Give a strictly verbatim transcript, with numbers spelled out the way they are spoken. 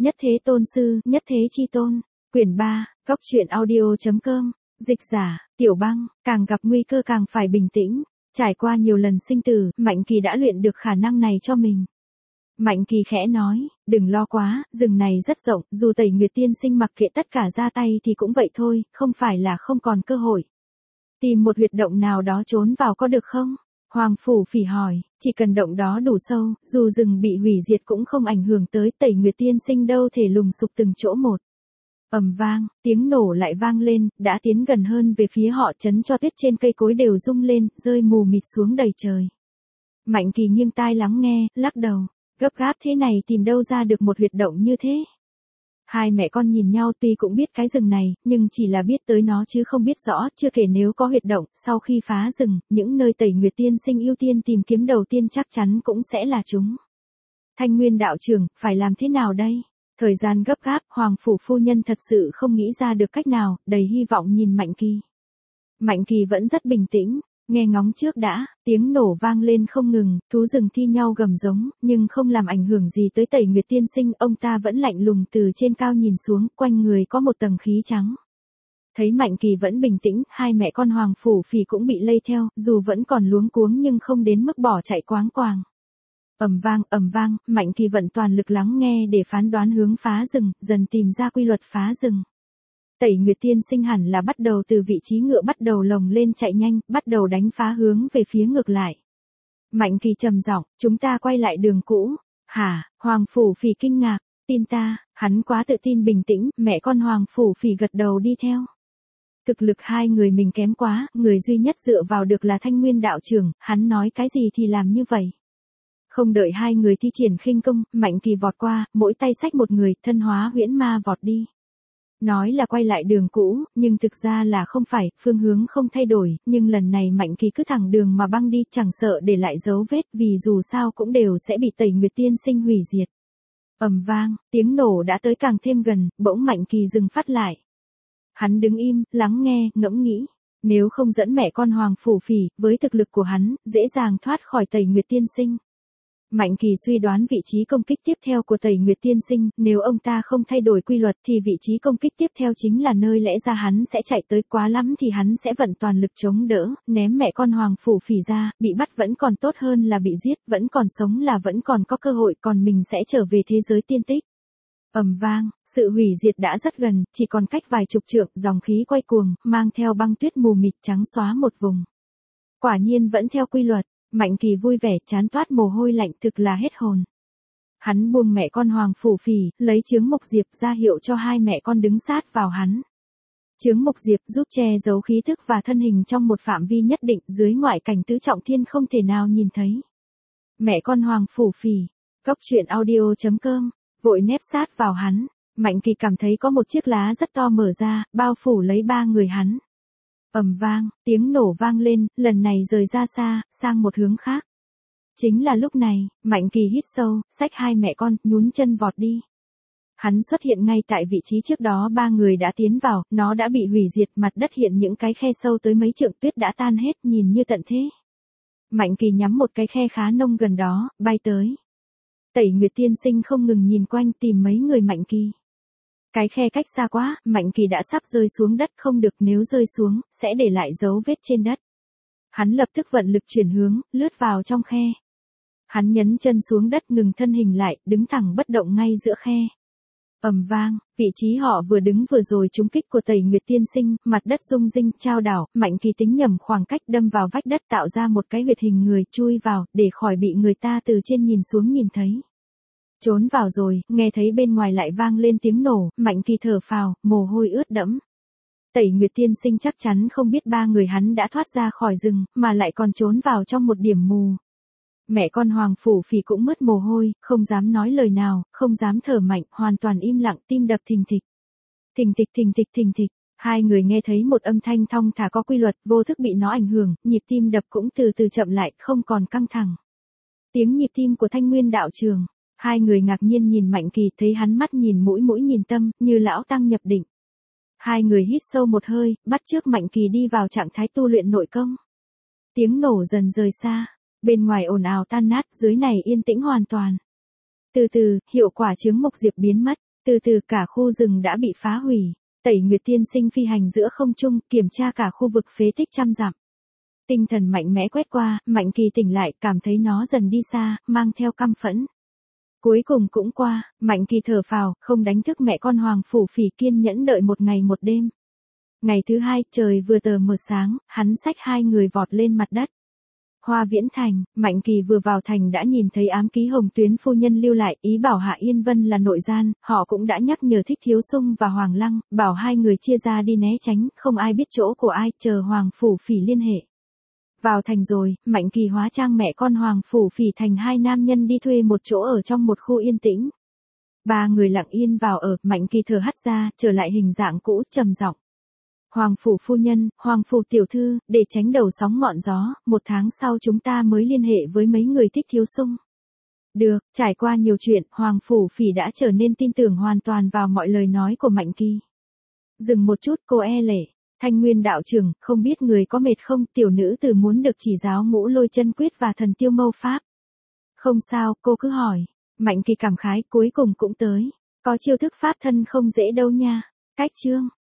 Nhất Thế Tôn Sư, Nhất Thế Chi Tôn, quyển ba, góc truyện audio.com, dịch giả, Tiểu Băng, càng gặp nguy cơ càng phải bình tĩnh, trải qua nhiều lần sinh tử, Mạnh Kỳ đã luyện được khả năng này cho mình. Mạnh Kỳ khẽ nói, đừng lo quá, rừng này rất rộng, dù Tẩy Nguyệt Tiên Sinh mặc kệ tất cả ra tay thì cũng vậy thôi, không phải là không còn cơ hội. Tìm một huyệt động nào đó trốn vào có được không? Hoàng Phủ Phỉ hỏi, chỉ cần động đó đủ sâu, dù rừng bị hủy diệt cũng không ảnh hưởng tới Tẩy Nguyệt Tiên Sinh đâu thể lùng sục từng chỗ một. Ầm vang, tiếng nổ lại vang lên, đã tiến gần hơn về phía họ, chấn cho tuyết trên cây cối đều rung lên, rơi mù mịt xuống đầy trời. Mạnh Kỳ nghiêng tai lắng nghe, lắc đầu, gấp gáp thế này tìm đâu ra được một huyệt động như thế. Hai mẹ con nhìn nhau, tuy cũng biết cái rừng này, nhưng chỉ là biết tới nó chứ không biết rõ, chưa kể nếu có huyệt động, sau khi phá rừng, những nơi Tẩy Nguyệt Tiên Sinh ưu tiên tìm kiếm đầu tiên chắc chắn cũng sẽ là chúng. Thanh Nguyên đạo trưởng, phải làm thế nào đây? Thời gian gấp gáp, Hoàng Phủ phu nhân thật sự không nghĩ ra được cách nào, đầy hy vọng nhìn Mạnh Kỳ. Mạnh Kỳ vẫn rất bình tĩnh, nghe ngóng trước đã, tiếng nổ vang lên không ngừng, thú rừng thi nhau gầm giống, nhưng không làm ảnh hưởng gì tới Tẩy Nguyệt Tiên Sinh, ông ta vẫn lạnh lùng từ trên cao nhìn xuống, quanh người có một tầng khí trắng. Thấy Mạnh Kỳ vẫn bình tĩnh, hai mẹ con Hoàng Phủ Phỉ cũng bị lây theo, dù vẫn còn luống cuống nhưng không đến mức bỏ chạy quáng quàng. Ầm vang, ầm vang, Mạnh Kỳ vận toàn lực lắng nghe để phán đoán hướng phá rừng, dần tìm ra quy luật phá rừng. Tẩy Nguyệt Tiên Sinh hẳn là bắt đầu từ vị trí ngựa bắt đầu lồng lên chạy nhanh, bắt đầu đánh phá hướng về phía ngược lại. Mạnh Kỳ trầm giọng, chúng ta quay lại đường cũ. Hả? Hoàng Phủ Phỉ kinh ngạc, tin ta, hắn quá tự tin bình tĩnh, mẹ con Hoàng Phủ Phỉ gật đầu đi theo. Thực lực hai người mình kém quá, người duy nhất dựa vào được là Thanh Nguyên đạo trưởng, hắn nói cái gì thì làm như vậy. Không đợi hai người thi triển khinh công, Mạnh Kỳ vọt qua, mỗi tay xách một người, thân hóa huyễn ma vọt đi. Nói là quay lại đường cũ, nhưng thực ra là không phải, phương hướng không thay đổi, nhưng lần này Mạnh Kỳ cứ thẳng đường mà băng đi, chẳng sợ để lại dấu vết, vì dù sao cũng đều sẽ bị Tẩy Nguyệt Tiên Sinh hủy diệt. Ầm vang, tiếng nổ đã tới càng thêm gần, bỗng Mạnh Kỳ dừng phát lại. Hắn đứng im, lắng nghe, ngẫm nghĩ. Nếu không dẫn mẹ con Hoàng Phủ Phỉ, với thực lực của hắn, dễ dàng thoát khỏi Tẩy Nguyệt Tiên Sinh. Mạnh Kỳ suy đoán vị trí công kích tiếp theo của Tẩy Nguyệt Tiên Sinh, nếu ông ta không thay đổi quy luật thì vị trí công kích tiếp theo chính là nơi lẽ ra hắn sẽ chạy tới, quá lắm thì hắn sẽ vận toàn lực chống đỡ, ném mẹ con Hoàng Phủ Phỉ ra, bị bắt vẫn còn tốt hơn là bị giết, vẫn còn sống là vẫn còn có cơ hội, còn mình sẽ trở về thế giới tiên tích. Ầm vang, sự hủy diệt đã rất gần, chỉ còn cách vài chục trượng, dòng khí quay cuồng, mang theo băng tuyết mù mịt trắng xóa một vùng. Quả nhiên vẫn theo quy luật. Mạnh Kỳ vui vẻ, chán toát mồ hôi lạnh, thực là hết hồn. Hắn buông mẹ con Hoàng Phủ Phỉ, lấy chướng mộc diệp ra hiệu cho hai mẹ con đứng sát vào hắn. Chướng mộc diệp giúp che giấu khí thức và thân hình trong một phạm vi nhất định, dưới ngoại cảnh tứ trọng thiên không thể nào nhìn thấy. Mẹ con Hoàng Phủ Phỉ, góc truyện audio.com, vội nép sát vào hắn. Mạnh Kỳ cảm thấy có một chiếc lá rất to mở ra, bao phủ lấy ba người hắn. Ầm vang, tiếng nổ vang lên, lần này rời ra xa, sang một hướng khác. Chính là lúc này, Mạnh Kỳ hít sâu, xách hai mẹ con, nhún chân vọt đi. Hắn xuất hiện ngay tại vị trí trước đó ba người đã tiến vào, nó đã bị hủy diệt, mặt đất hiện những cái khe sâu tới mấy trượng, tuyết đã tan hết, nhìn như tận thế. Mạnh Kỳ nhắm một cái khe khá nông gần đó, bay tới. Tẩy Nguyệt Tiên Sinh không ngừng nhìn quanh tìm mấy người Mạnh Kỳ. Cái khe cách xa quá, Mạnh Kỳ đã sắp rơi xuống đất, không được, nếu rơi xuống, sẽ để lại dấu vết trên đất. Hắn lập tức vận lực chuyển hướng, lướt vào trong khe. Hắn nhấn chân xuống đất, ngừng thân hình lại, đứng thẳng bất động ngay giữa khe. Ầm vang, vị trí họ vừa đứng vừa rồi trúng kích của Tẩy Nguyệt Tiên Sinh, mặt đất rung rinh, trao đảo, Mạnh Kỳ tính nhầm khoảng cách, đâm vào vách đất, tạo ra một cái huyệt hình người, chui vào, để khỏi bị người ta từ trên nhìn xuống nhìn thấy. Trốn vào rồi, nghe thấy bên ngoài lại vang lên tiếng nổ, Mạnh Kỳ thở phào, mồ hôi ướt đẫm. Tẩy Nguyệt Tiên Sinh chắc chắn không biết ba người hắn đã thoát ra khỏi rừng, mà lại còn trốn vào trong một điểm mù. Mẹ con Hoàng Phủ Phỉ cũng mướt mồ hôi, không dám nói lời nào, không dám thở mạnh, hoàn toàn im lặng, tim đập thình thịch. Thình thịch thình thịch thình thịch, hai người nghe thấy một âm thanh thong thả có quy luật, vô thức bị nó ảnh hưởng, nhịp tim đập cũng từ từ chậm lại, không còn căng thẳng. Tiếng nhịp tim của Thanh Nguyên đạo trưởng. Hai người ngạc nhiên nhìn Mạnh Kỳ, thấy hắn mắt nhìn mũi mũi nhìn tâm, như lão tăng nhập định. Hai người hít sâu một hơi, bắt chước Mạnh Kỳ đi vào trạng thái tu luyện nội công. Tiếng nổ dần rời xa, bên ngoài ồn ào tan nát, dưới này yên tĩnh hoàn toàn. Từ từ, hiệu quả chướng mộc diệp biến mất, Từ từ cả khu rừng đã bị phá hủy. Tẩy Nguyệt tiên sinh phi hành giữa không trung, kiểm tra cả khu vực phế tích trăm dặm. Tinh thần mạnh mẽ quét qua, Mạnh Kỳ tỉnh lại, cảm thấy nó dần đi xa, mang theo căm phẫn. Cuối cùng cũng qua, Mạnh Kỳ thở phào, không đánh thức mẹ con Hoàng Phủ Phỉ, kiên nhẫn đợi một ngày một đêm. Ngày thứ hai, trời vừa tờ mờ sáng, hắn xách hai người vọt lên mặt đất. Hoa Viễn Thành, Mạnh Kỳ vừa vào thành đã nhìn thấy ám ký Hồng Tuyến phu nhân lưu lại, ý bảo Hạ Yên Vân là nội gian, họ cũng đã nhắc nhở Thích Thiếu Sung và Hoàng Lăng, bảo hai người chia ra đi né tránh, không ai biết chỗ của ai, chờ Hoàng Phủ Phỉ liên hệ. Vào thành rồi, Mạnh Kỳ hóa trang mẹ con Hoàng Phủ Phỉ thành hai nam nhân đi thuê một chỗ ở trong một khu yên tĩnh. Ba người lặng yên vào ở, Mạnh Kỳ thở hắt ra, trở lại hình dạng cũ, trầm giọng. Hoàng Phủ phu nhân, Hoàng Phủ tiểu thư, để tránh đầu sóng ngọn gió, một tháng sau chúng ta mới liên hệ với mấy người Thích Thiếu Sung. Được, trải qua nhiều chuyện, Hoàng Phủ Phỉ đã trở nên tin tưởng hoàn toàn vào mọi lời nói của Mạnh Kỳ. Dừng một chút, cô e lệ. Thanh Nguyên đạo trưởng, không biết người có mệt không, tiểu nữ tử muốn được chỉ giáo Ngũ Lôi chân quyết và Thần Tiêu mâu pháp. Không sao, cô cứ hỏi. Mạnh Kỳ cảm khái, cuối cùng cũng tới. Có chiêu thức pháp thân không dễ đâu nha. Cách chương.